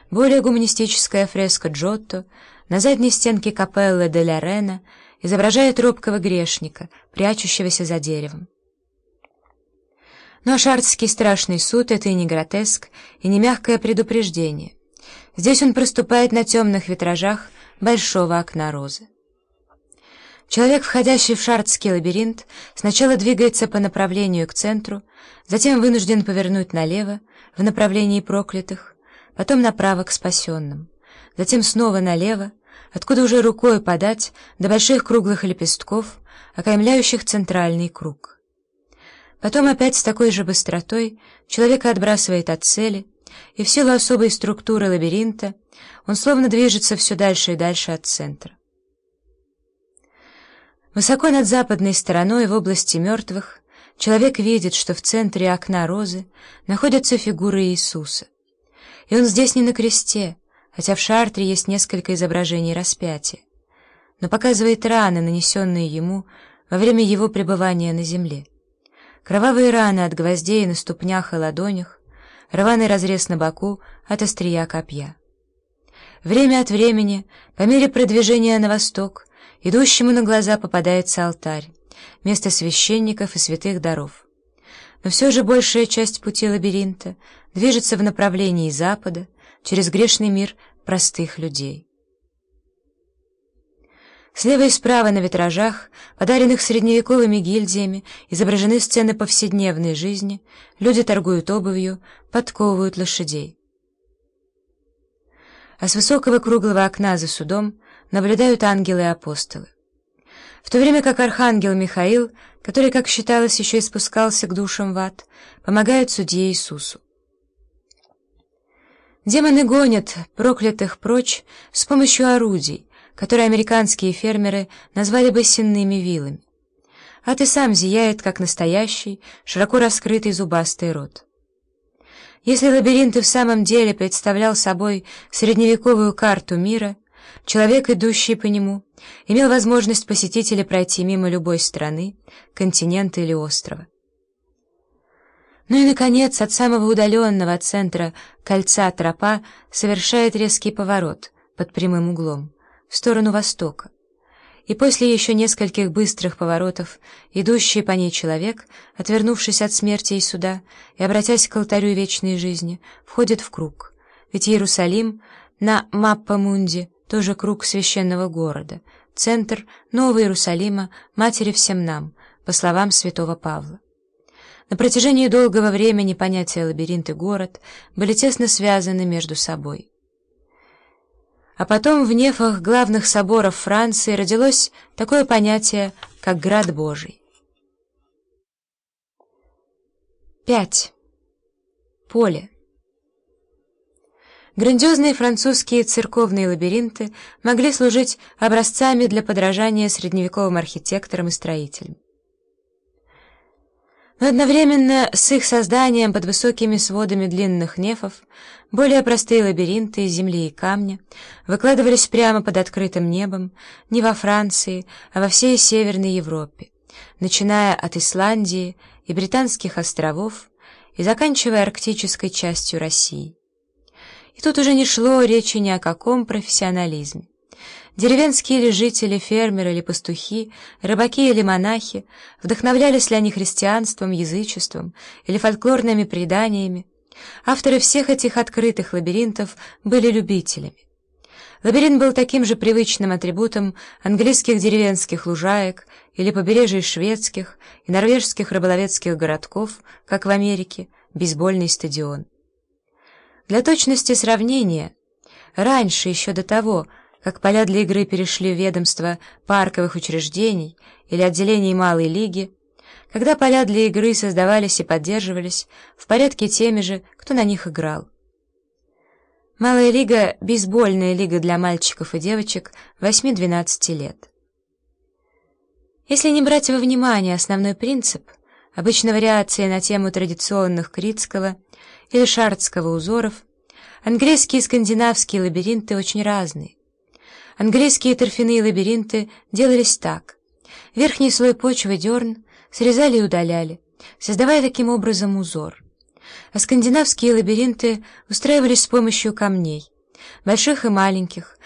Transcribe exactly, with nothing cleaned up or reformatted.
более гуманистическая фреска Джотто на задней стенке капеллы Деля Рена изображает робкого грешника, прячущегося за деревом. Но шардский страшный суд — это и не гротеск, и не мягкое предупреждение. Здесь он проступает на темных витражах большого окна розы. Человек, входящий в шардский лабиринт, сначала двигается по направлению к центру, затем вынужден повернуть налево, в направлении проклятых, потом направо к спасенным, затем снова налево, откуда уже рукой подать до больших круглых лепестков, окаймляющих центральный круг. Потом опять с такой же быстротой человека отбрасывает от цели, и в силу особой структуры лабиринта он словно движется все дальше и дальше от центра. Высоко над западной стороной в области мертвых человек видит, что в центре окна розы находится фигура Иисуса. И он здесь не на кресте, хотя в Шартре есть несколько изображений распятия, но показывает раны, нанесенные ему во время его пребывания на земле. Кровавые раны от гвоздей на ступнях и ладонях, рваный разрез на боку от острия копья. Время от времени, по мере продвижения на восток, идущему на глаза попадается алтарь, место священников и святых даров. Но все же большая часть пути лабиринта движется в направлении запада, через грешный мир простых людей. Слева и справа на витражах, подаренных средневековыми гильдиями, изображены сцены повседневной жизни, люди торгуют обувью, подковывают лошадей. А с высокого круглого окна за судом наблюдают ангелы и апостолы. В то время как архангел Михаил, который, как считалось, еще и спускался к душам в ад, помогает судье Иисусу. Демоны гонят проклятых прочь с помощью орудий, которые американские фермеры назвали бы сенными вилами. Ад и сам зияет, как настоящий, широко раскрытый зубастый рот. Если лабиринт и в самом деле представлял собой средневековую карту мира, человек, идущий по нему, имел возможность посетить или пройти мимо любой страны, континента или острова. Ну и, наконец, от самого удаленного от центра кольца тропа совершает резкий поворот под прямым углом в сторону востока, и после еще нескольких быстрых поворотов идущий по ней человек, отвернувшись от смерти и суда и обратясь к алтарю вечной жизни, входит в круг, ведь Иерусалим на Маппа-Мунди тоже круг священного города, центр Нового Иерусалима, матери всем нам, по словам святого Павла. На протяжении долгого времени понятия лабиринт и город были тесно связаны между собой. А потом в нефах главных соборов Франции родилось такое понятие, как Град Божий. пять. Поле. Грандиозные французские церковные лабиринты могли служить образцами для подражания средневековым архитекторам и строителям. Но одновременно с их созданием под высокими сводами длинных нефов более простые лабиринты из земли и камня выкладывались прямо под открытым небом не во Франции, а во всей Северной Европе, начиная от Исландии и Британских островов и заканчивая арктической частью России. И тут уже не шло речи ни о каком профессионализме. Деревенские ли жители, фермеры или пастухи, рыбаки или монахи, вдохновлялись ли они христианством, язычеством или фольклорными преданиями, авторы всех этих открытых лабиринтов были любителями. Лабиринт был таким же привычным атрибутом английских деревенских лужаек или побережий шведских и норвежских рыболовецких городков, как в Америке, бейсбольный стадион. Для точности сравнения, раньше, еще до того, как поля для игры перешли в ведомство парковых учреждений или отделений малой лиги, когда поля для игры создавались и поддерживались в порядке теми же, кто на них играл. Малая лига — бейсбольная лига для мальчиков и девочек восьми-двенадцати лет. Если не брать во внимание основной принцип, обычно вариации на тему традиционных критского или шардского узоров, английские и скандинавские лабиринты очень разные. Английские торфяные лабиринты делались так. Верхний слой почвы дерн срезали и удаляли, создавая таким образом узор. А скандинавские лабиринты устраивались с помощью камней, больших и маленьких,